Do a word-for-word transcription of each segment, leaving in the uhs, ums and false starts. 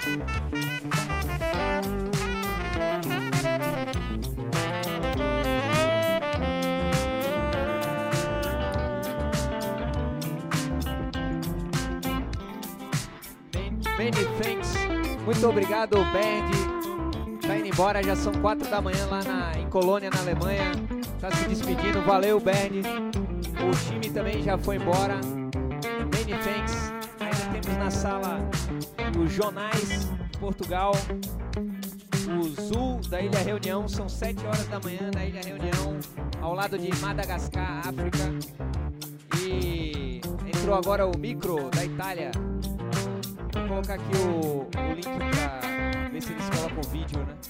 Many thanks. Muito obrigado, Bernd. Tá indo embora, já são quatro da manhã lá na, em Colônia, na Alemanha. Tá se despedindo, valeu, Bernd. O time também já foi embora. Many thanks. Ainda temos na sala o Jonais, Portugal. O Zul, da Ilha Reunião. São sete horas da manhã na Ilha Reunião, ao lado de Madagascar, África. E entrou agora o Micro, da Itália. Vou colocar aqui o, o link pra ver se eles colocam o vídeo, né?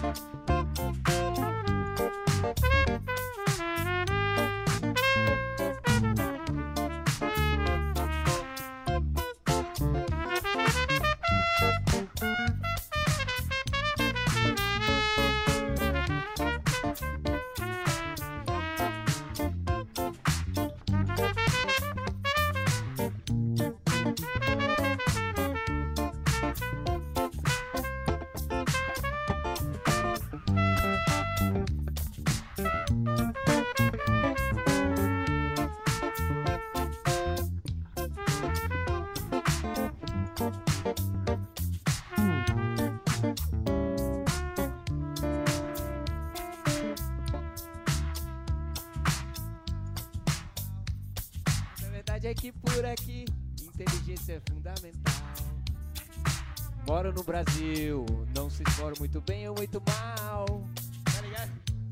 É que por aqui inteligência é fundamental. Moro no Brasil, não sei se moro muito bem ou muito mal. Tá ligado?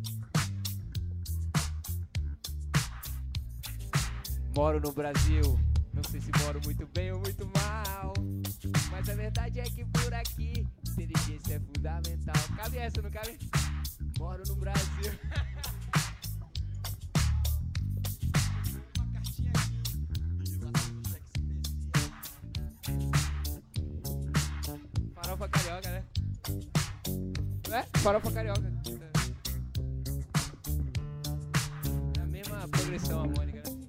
Moro no Brasil, não sei se moro muito bem ou muito mal. Mas a verdade é que por aqui inteligência é fundamental. Cabe essa, não cabe? Moro no Brasil. Farofa carioca, né? É? Farofa carioca. É a mesma progressão harmônica, né?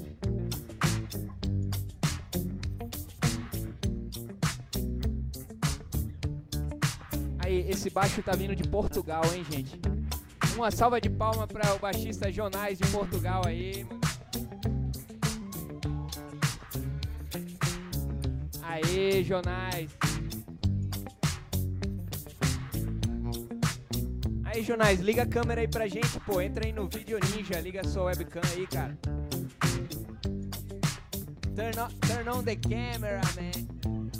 Aí, esse baixo tá vindo de Portugal, hein, gente? Uma salva de palmas para o baixista Jonais de Portugal aí, mano. Aê, Jonais. Aí, Jonais, liga a câmera aí pra gente, pô. Entra aí no Video Ninja, liga sua webcam aí, cara. Turn on, turn on the camera, man.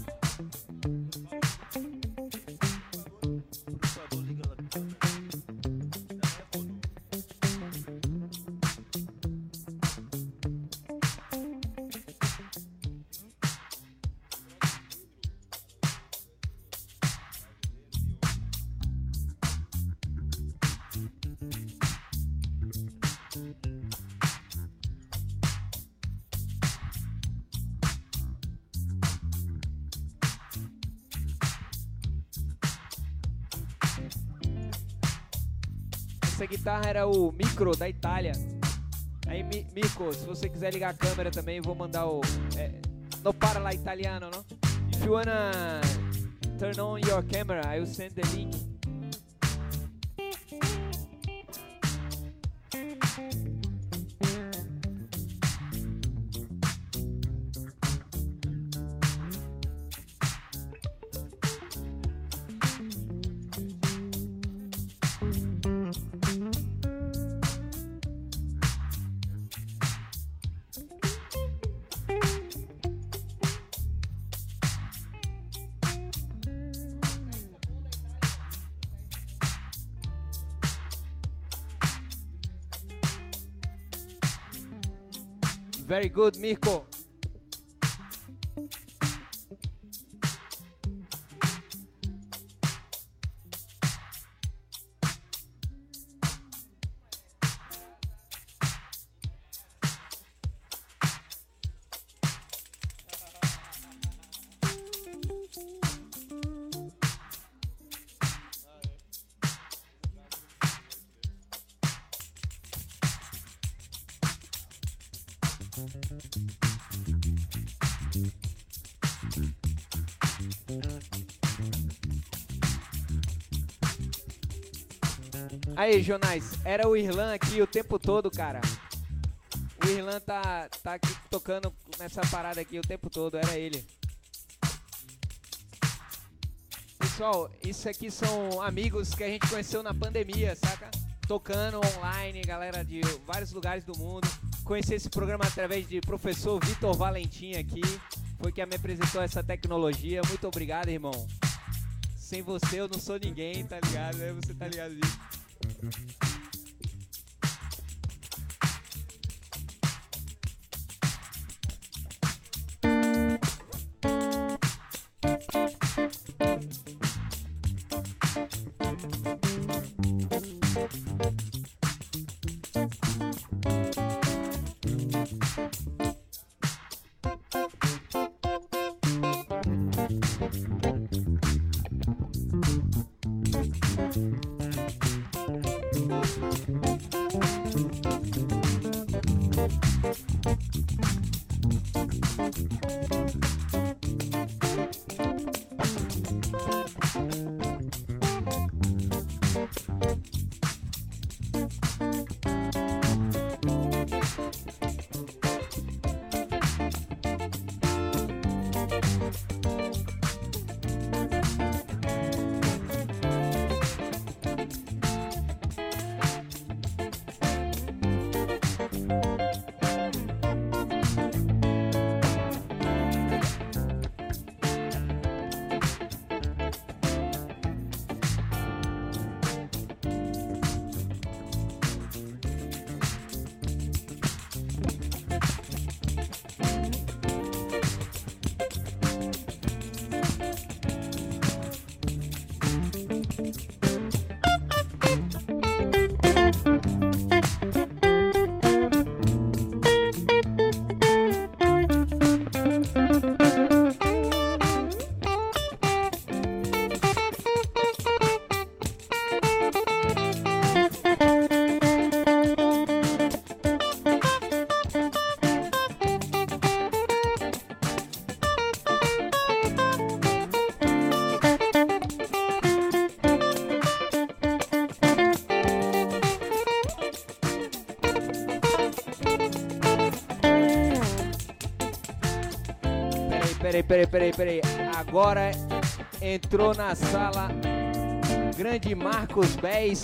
Essa guitarra era o Micro da Itália. Aí, Mi Mico, se você quiser ligar a câmera também, eu vou mandar o... É, não para lá italiano, não? If you wanna turn on your camera, I will send the link. Very good, Mirko. Aí, Jonais, era o Irlan aqui o tempo todo, cara. O Irlan tá, tá aqui tocando nessa parada aqui o tempo todo, era ele. Pessoal, isso aqui são amigos que a gente conheceu na pandemia, saca? Tocando online, galera de vários lugares do mundo. Conheci esse programa através de professor Vitor Valentim aqui. Foi quem me apresentou essa tecnologia. Muito obrigado, irmão. Sem você eu não sou ninguém, tá ligado? Você tá ligado disso. Peraí, peraí, peraí, peraí. Agora entrou na sala grande Marcos Bez.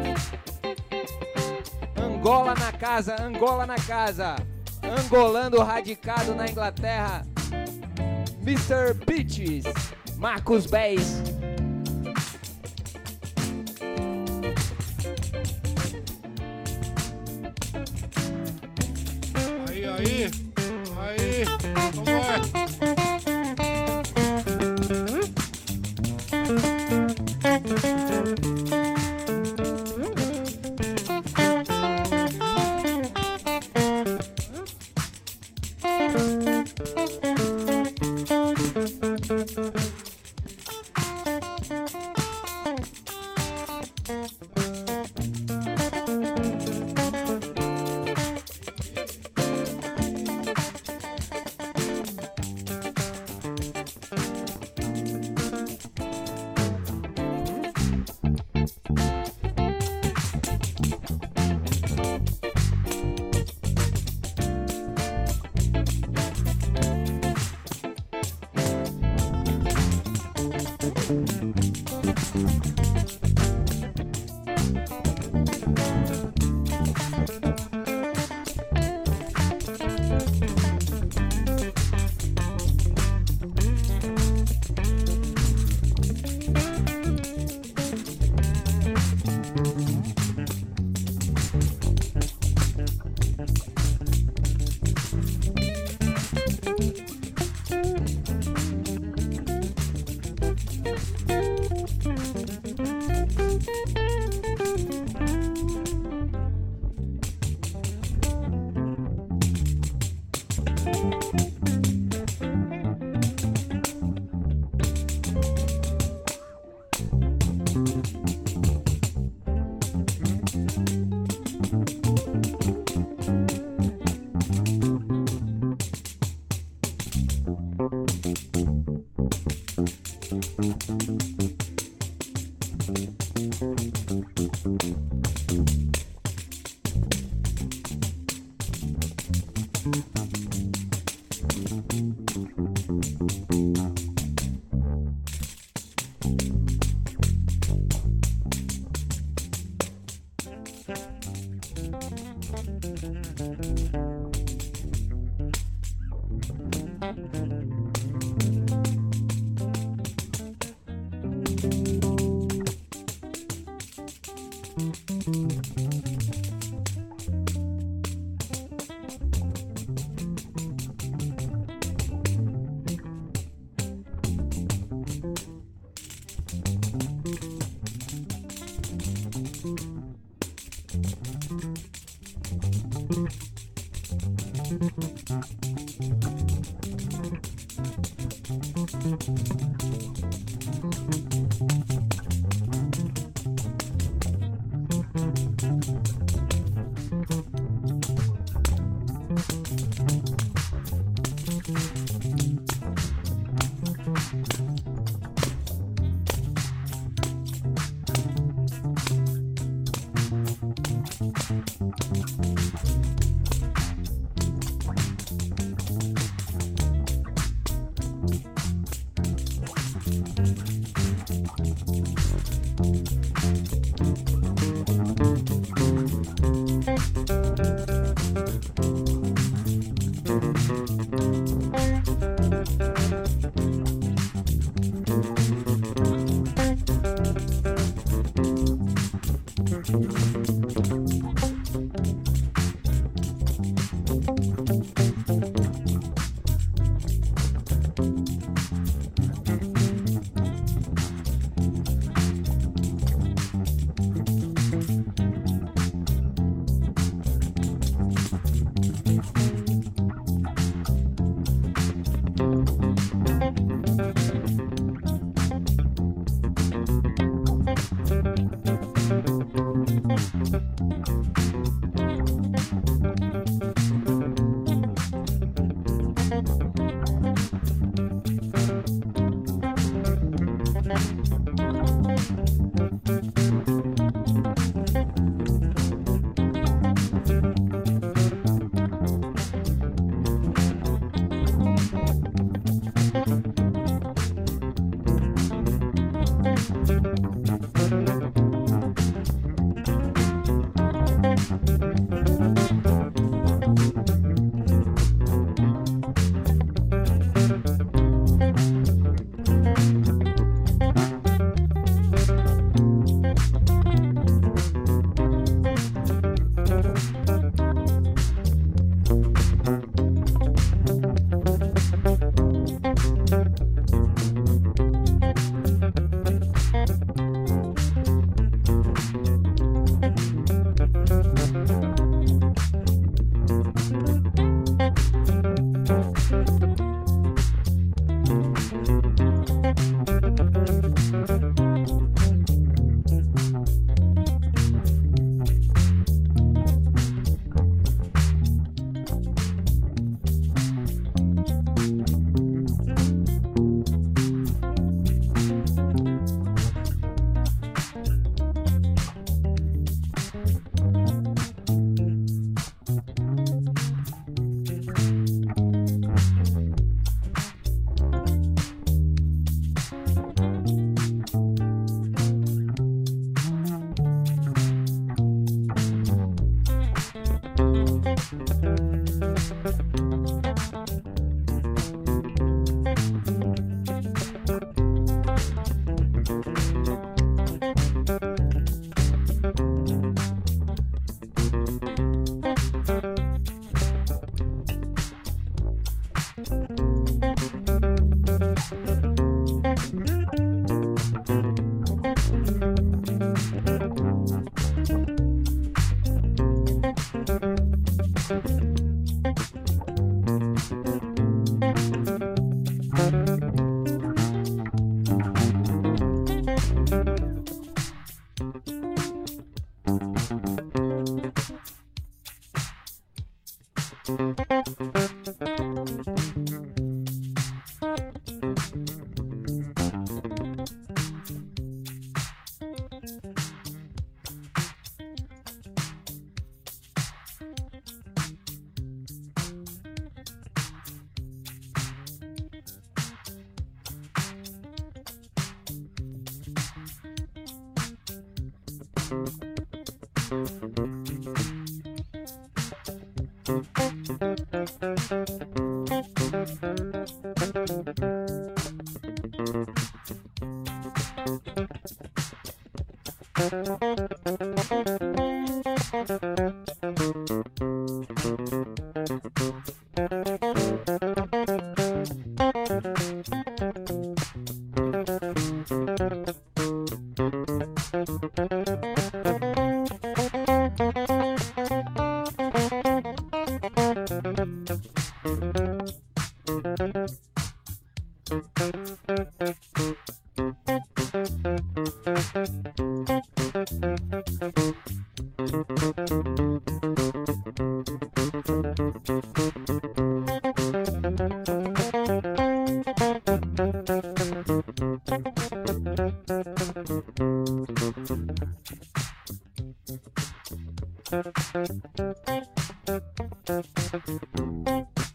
Angola na casa, Angola na casa. Angolando radicado na Inglaterra. mister Beaches, Marcos Bez. Aí, aí, aí, como é?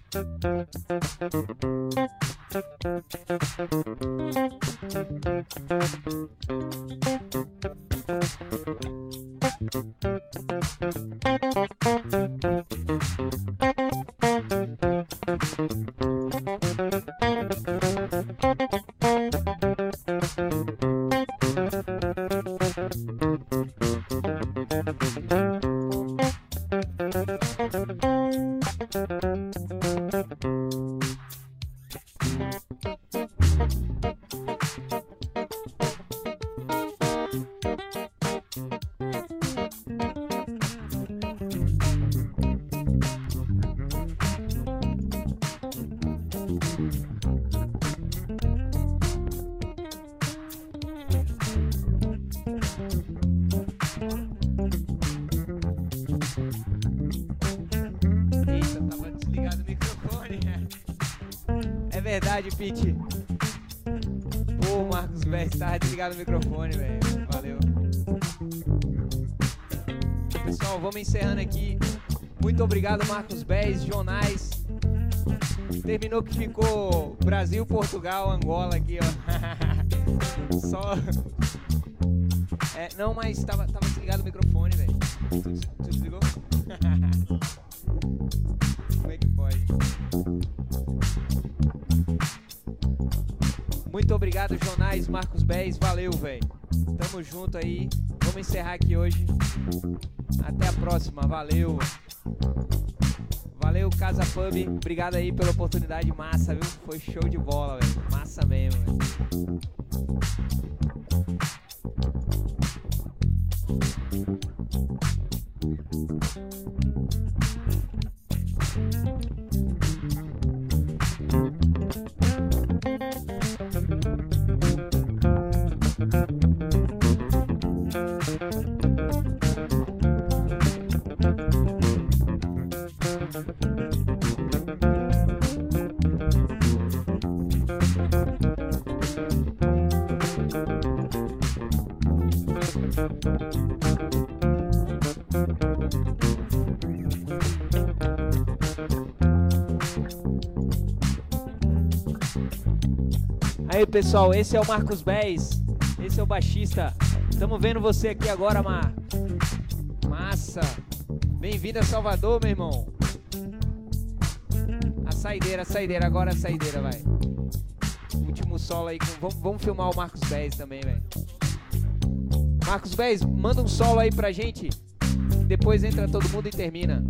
Verdade, Pete. Pô, Marcos Bez, tava desligado o microfone, velho. Valeu. Pessoal, vamos encerrando aqui. Muito obrigado, Marcos Bez, Jonais. Terminou que ficou Brasil, Portugal, Angola aqui, ó. Só. É, não, mas tava, tava desligado o microfone, velho. Tu, tu desligou? Como é que pode? Muito obrigado, Jonais, Marcos Bez, valeu, velho. Tamo junto aí. Vamos encerrar aqui hoje. Até a próxima, valeu. Valeu, Casa Pub. Obrigado aí pela oportunidade, massa, viu? Foi show de bola, velho. Massa mesmo, velho. Aí, pessoal, esse é o Marcos Bez, esse é o baixista. Tamo vendo você aqui agora, Mar. Massa. Bem-vindo a Salvador, meu irmão. A saideira, a saideira, agora a saideira, vai. Último solo aí, com... vamos, vamos filmar o Marcos Bez também, velho. Marcos Bez, manda um solo aí pra gente. Depois entra todo mundo e termina.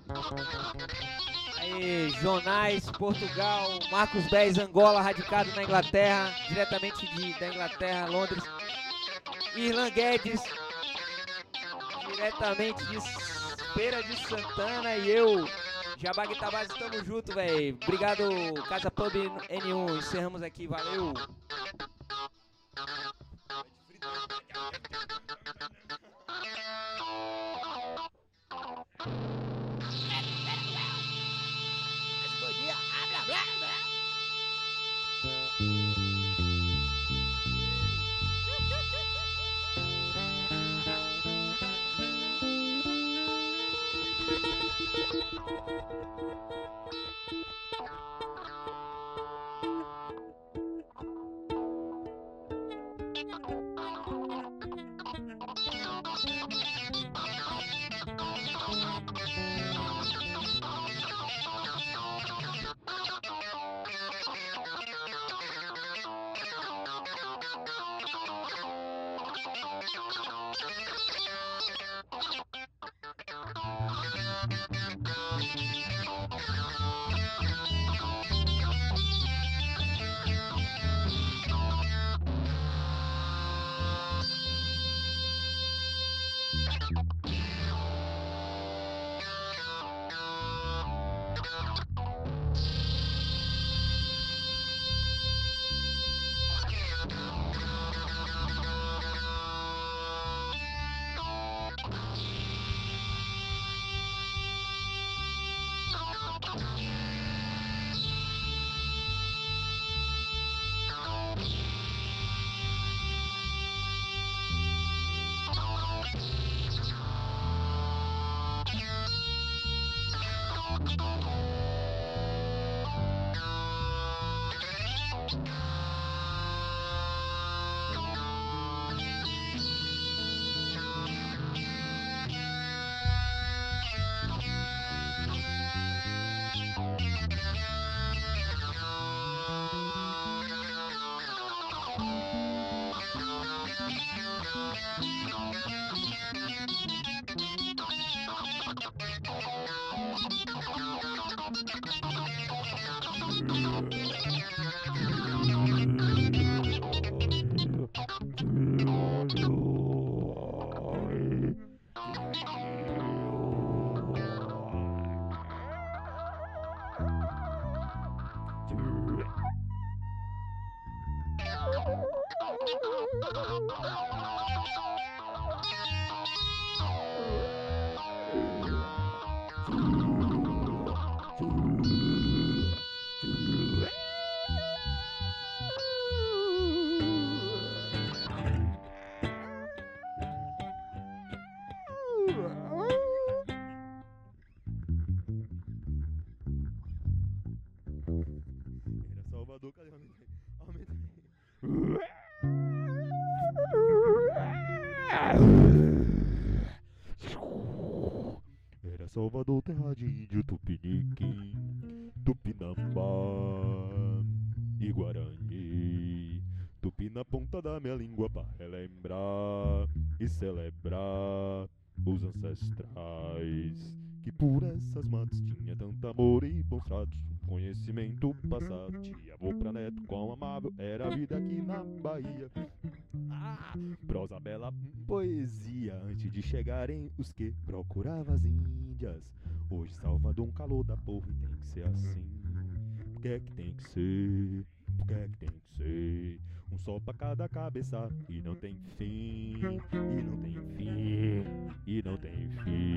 Aí, Jonais, Portugal, Marcos Bez, Angola, radicado na Inglaterra, diretamente de, da Inglaterra, Londres. Irlan Guedes, diretamente de Feira de Santana, e eu, Jabá Guitabás, estamos juntos, velho. Obrigado, Casa Pub N um, encerramos aqui, valeu. Era Salvador, cadê? Aumenta aí. Era Salvador, terra de índio, Tupiniquim, Tupinambá e Guarani. Tupi na ponta da minha língua pra relembrar e celebrar os ancestrais, que por essas matas tinha tanto amor e bons tratos, conhecimento passado de avô pra neto, quão amável era a vida aqui na Bahia. Ah, prosa bela, poesia, antes de chegarem os que procuravam as Índias. Hoje Salvador um calor da porra e tem que ser assim. Por que é que tem que ser? Por que é que tem que ser? Um sol pra cada cabeça e não tem fim, e não tem fim, e não tem fim.